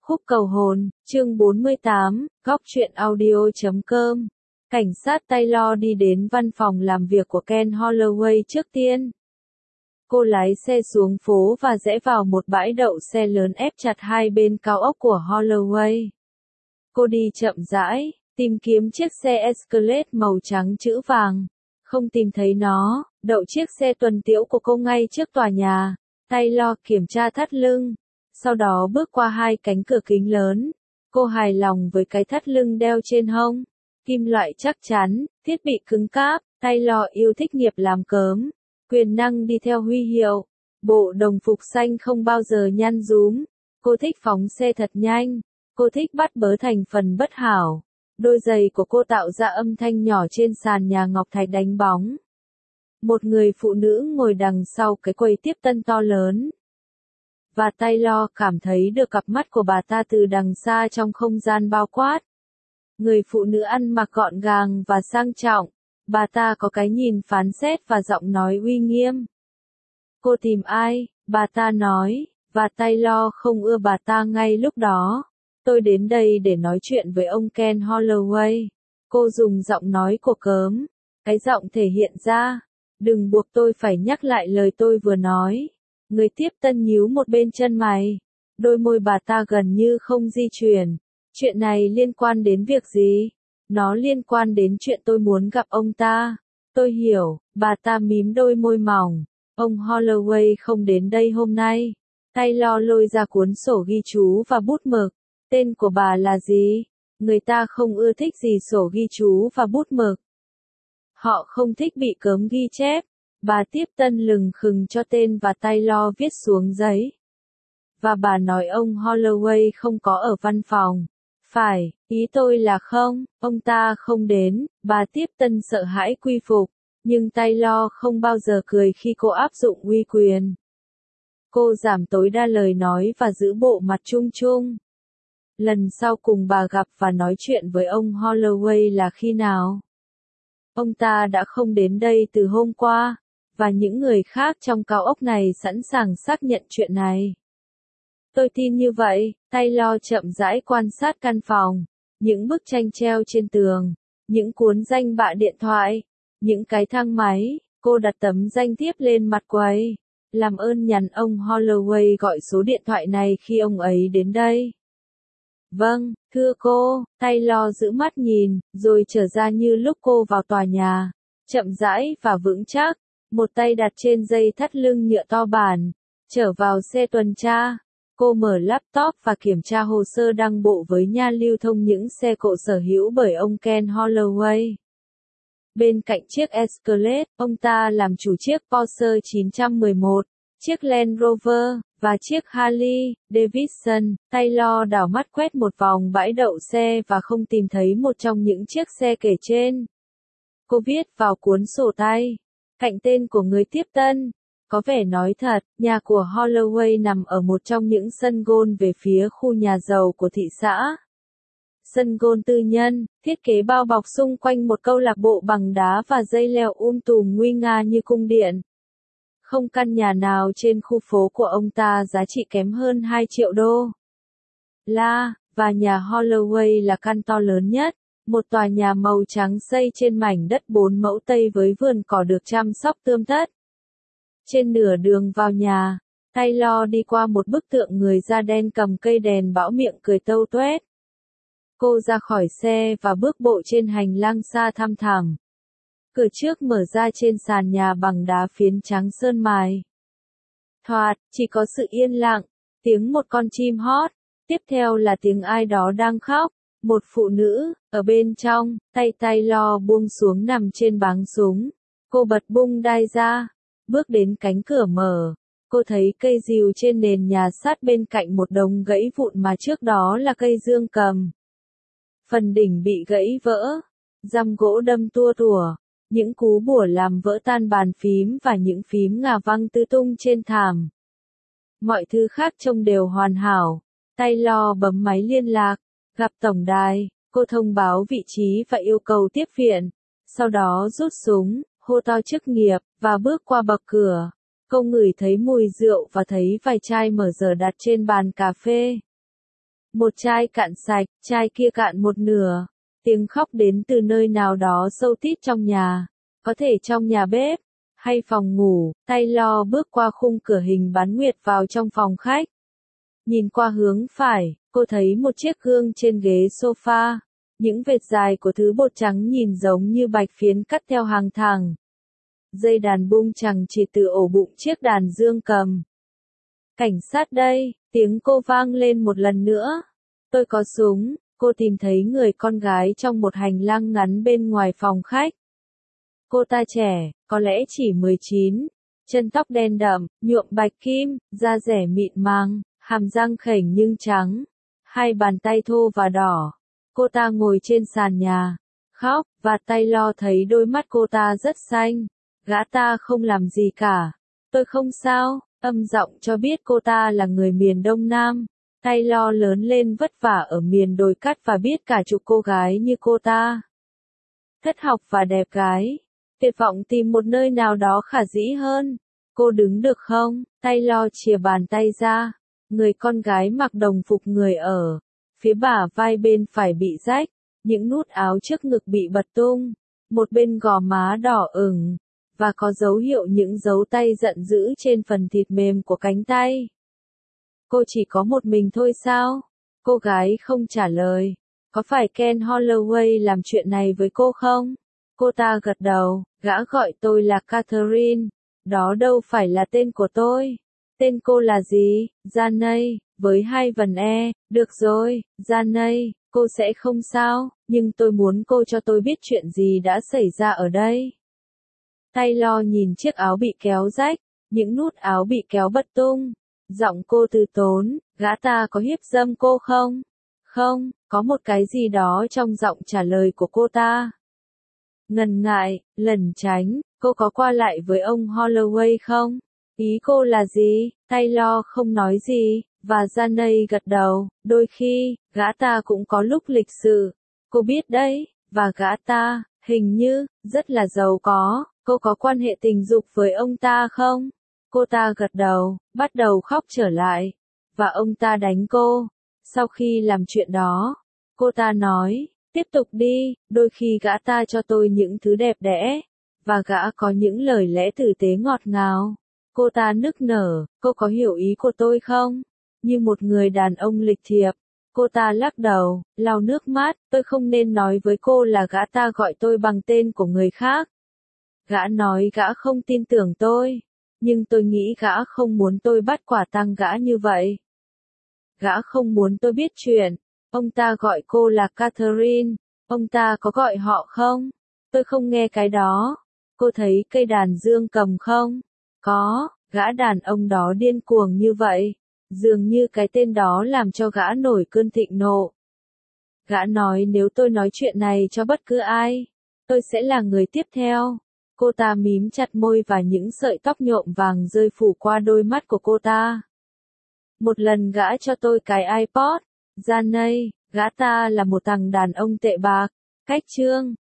Khúc cầu hồn, chương 48, góc truyện audio.com. Cảnh sát Taylor đi đến văn phòng làm việc của Ken Holloway trước tiên. Cô lái xe xuống phố và rẽ vào một bãi đậu xe lớn ép chặt hai bên cao ốc của Holloway. Cô đi chậm rãi, tìm kiếm chiếc xe Escalade màu trắng chữ vàng. Không tìm thấy nó, đậu chiếc xe tuần tiễu của cô ngay trước tòa nhà. Taylor kiểm tra thắt lưng. Sau đó bước qua hai cánh cửa kính lớn. Cô hài lòng với cái thắt lưng đeo trên hông. Kim loại chắc chắn, thiết bị cứng cáp. Taylor yêu thích nghiệp làm cớm. Quyền năng đi theo huy hiệu. Bộ đồng phục xanh không bao giờ nhăn rúm. Cô thích phóng xe thật nhanh. Cô thích bắt bớ thành phần bất hảo. Đôi giày của cô tạo ra âm thanh nhỏ trên sàn nhà ngọc thạch đánh bóng. Một người phụ nữ ngồi đằng sau cái quầy tiếp tân to lớn. Và Taylor cảm thấy được cặp mắt của bà ta từ đằng xa trong không gian bao quát. Người phụ nữ ăn mặc gọn gàng và sang trọng. Bà ta có cái nhìn phán xét và giọng nói uy nghiêm. Cô tìm ai? Bà ta nói, và Taylor không ưa bà ta ngay lúc đó. Tôi đến đây để nói chuyện với ông Ken Holloway. Cô dùng giọng nói của cớm. Cái giọng thể hiện ra. Đừng buộc tôi phải nhắc lại lời tôi vừa nói. Người tiếp tân nhíu một bên chân mày. Đôi môi bà ta gần như không di chuyển. Chuyện này liên quan đến việc gì? Nó liên quan đến chuyện tôi muốn gặp ông ta. Tôi hiểu, bà ta mím đôi môi mỏng. Ông Holloway không đến đây hôm nay. Taylor lôi ra cuốn sổ ghi chú và bút mực. Tên của bà là gì? Người ta không ưa thích gì sổ ghi chú và bút mực. Họ không thích bị cấm ghi chép. Bà tiếp tân lừng khừng cho tên và Taylor viết xuống giấy. Và bà nói ông Holloway không có ở văn phòng. Phải, ý tôi là không, ông ta không đến, bà tiếp tân sợ hãi quy phục. Nhưng Taylor không bao giờ cười khi cô áp dụng uy quyền. Cô giảm tối đa lời nói và giữ bộ mặt chung chung. Lần sau cùng bà gặp và nói chuyện với ông Holloway là khi nào? Ông ta đã không đến đây từ hôm qua. Và những người khác trong cao ốc này sẵn sàng xác nhận chuyện này. Tôi tin như vậy. Taylor chậm rãi quan sát căn phòng. Những bức tranh treo trên tường. Những cuốn danh bạ điện thoại. Những cái thang máy. Cô đặt tấm danh thiếp lên mặt quầy. Làm ơn nhắn ông Holloway gọi số điện thoại này khi ông ấy đến đây. Vâng, thưa cô. Taylor giữ mắt nhìn, rồi trở ra như lúc cô vào tòa nhà. Chậm rãi và vững chắc. Một tay đặt trên dây thắt lưng nhựa to bản. Trở vào xe tuần tra. Cô mở laptop và kiểm tra hồ sơ đăng bộ với nha lưu thông những xe cộ sở hữu bởi ông Ken Holloway. Bên cạnh chiếc Escalade, ông ta làm chủ chiếc Porsche 911, chiếc Land Rover, và chiếc Harley Davidson. Taylor đảo mắt quét một vòng bãi đậu xe và không tìm thấy một trong những chiếc xe kể trên. Cô viết vào cuốn sổ tay. Cạnh tên của người tiếp tân. Có vẻ nói thật, nhà của Holloway nằm ở một trong những sân golf về phía khu nhà giàu của thị xã. Sân golf tư nhân, thiết kế bao bọc xung quanh một câu lạc bộ bằng đá và dây leo tùm nguy nga như cung điện. Không căn nhà nào trên khu phố của ông ta giá trị kém hơn 2 triệu đô la, và nhà Holloway là căn to lớn nhất. Một tòa nhà màu trắng xây trên mảnh đất 4 mẫu Tây với vườn cỏ được chăm sóc tươm tất. Trên nửa đường vào nhà, Taylor đi qua một bức tượng người da đen cầm cây đèn bão miệng cười tâu tuét. Cô ra khỏi xe và bước bộ trên hành lang xa thăm thẳm. Cửa trước mở ra trên sàn nhà bằng đá phiến trắng sơn mài. Thoạt, chỉ có sự yên lặng, tiếng một con chim hót, tiếp theo là tiếng ai đó đang khóc. Một phụ nữ, ở bên trong, tay Taylor buông xuống nằm trên báng súng. Cô bật bung đai ra, bước đến cánh cửa mở. Cô thấy cây rìu trên nền nhà sát bên cạnh một đống gãy vụn mà trước đó là cây dương cầm. Phần đỉnh bị gãy vỡ, răm gỗ đâm tua tủa, những cú bủa làm vỡ tan bàn phím và những phím ngà văng tứ tung trên thảm. Mọi thứ khác trông đều hoàn hảo. Taylor bấm máy liên lạc. Gặp tổng đài, cô thông báo vị trí và yêu cầu tiếp viện. Sau đó rút súng, hô to chức nghiệp, và bước qua bậc cửa. Cô ngửi thấy mùi rượu và thấy vài chai mở dở đặt trên bàn cà phê. Một chai cạn sạch, chai kia cạn một nửa. Tiếng khóc đến từ nơi nào đó sâu tít trong nhà. Có thể trong nhà bếp, hay phòng ngủ. Taylor bước qua khung cửa hình bán nguyệt vào trong phòng khách. Nhìn qua hướng phải, cô thấy một chiếc gương trên ghế sofa. Những vệt dài của thứ bột trắng nhìn giống như bạch phiến cắt theo hàng thẳng. Dây đàn bung chẳng chỉ từ ổ bụng chiếc đàn dương cầm. Cảnh sát đây, tiếng cô vang lên một lần nữa. Tôi có súng, cô tìm thấy người con gái trong một hành lang ngắn bên ngoài phòng khách. Cô ta trẻ, có lẽ chỉ 19, chân tóc đen đậm, nhuộm bạch kim, da dẻ mịn màng, hàm răng khểnh nhưng trắng, hai bàn tay thô và đỏ. Cô ta ngồi trên sàn nhà, khóc, và Taylor thấy đôi mắt cô ta rất xanh. Gã ta không làm gì cả. Tôi không sao, âm giọng cho biết cô ta là người miền Đông Nam. Taylor lớn lên vất vả ở miền đồi cát và biết cả chục cô gái như cô ta. Thất học và đẹp gái. Tuyệt vọng tìm một nơi nào đó khả dĩ hơn. Cô đứng được không? Taylor chìa bàn tay ra. Người con gái mặc đồng phục người ở. Phía bả vai bên phải bị rách. Những nút áo trước ngực bị bật tung. Một bên gò má đỏ ửng. Và có dấu hiệu những dấu tay giận dữ trên phần thịt mềm của cánh tay. Cô chỉ có một mình thôi sao? Cô gái không trả lời. Có phải Ken Holloway làm chuyện này với cô không? Cô ta gật đầu, gã gọi tôi là Catherine. Đó đâu phải là tên của tôi. Tên cô là gì? Janey, với 2 vần E. Được rồi, Janey, cô sẽ không sao, nhưng tôi muốn cô cho tôi biết chuyện gì đã xảy ra ở đây. Taylor nhìn chiếc áo bị kéo rách, những nút áo bị kéo bật tung. Giọng cô từ tốn, gã ta có hiếp dâm cô không? Không, có một cái gì đó trong giọng trả lời của cô ta. Ngần ngại, lẩn tránh, cô có qua lại với ông Holloway không? Ý cô là gì? Taylor không nói gì, và Janey gật đầu, đôi khi, gã ta cũng có lúc lịch sự. Cô biết đấy, và gã ta, hình như, rất là giàu có. Cô có quan hệ tình dục với ông ta không? Cô ta gật đầu, bắt đầu khóc trở lại. Và ông ta đánh cô. Sau khi làm chuyện đó, cô ta nói, tiếp tục đi, đôi khi gã ta cho tôi những thứ đẹp đẽ. Và gã có những lời lẽ tử tế ngọt ngào. Cô ta nức nở, cô có hiểu ý của tôi không? Như một người đàn ông lịch thiệp. Cô ta lắc đầu, lau nước mắt, tôi không nên nói với cô là gã ta gọi tôi bằng tên của người khác. Gã nói gã không tin tưởng tôi, nhưng tôi nghĩ gã không muốn tôi bắt quả tang gã như vậy. Gã không muốn tôi biết chuyện. Ông ta gọi cô là Catherine. Ông ta có gọi họ không? Tôi không nghe cái đó. Cô thấy cây đàn dương cầm không? Có, gã đàn ông đó điên cuồng như vậy. Dường như cái tên đó làm cho gã nổi cơn thịnh nộ. Gã nói nếu tôi nói chuyện này cho bất cứ ai, tôi sẽ là người tiếp theo. Cô ta mím chặt môi và những sợi tóc nhuộm vàng rơi phủ qua đôi mắt của cô ta. Một lần gã cho tôi cái iPod. Janey, gã ta là một thằng đàn ông tệ bạc. Cách chương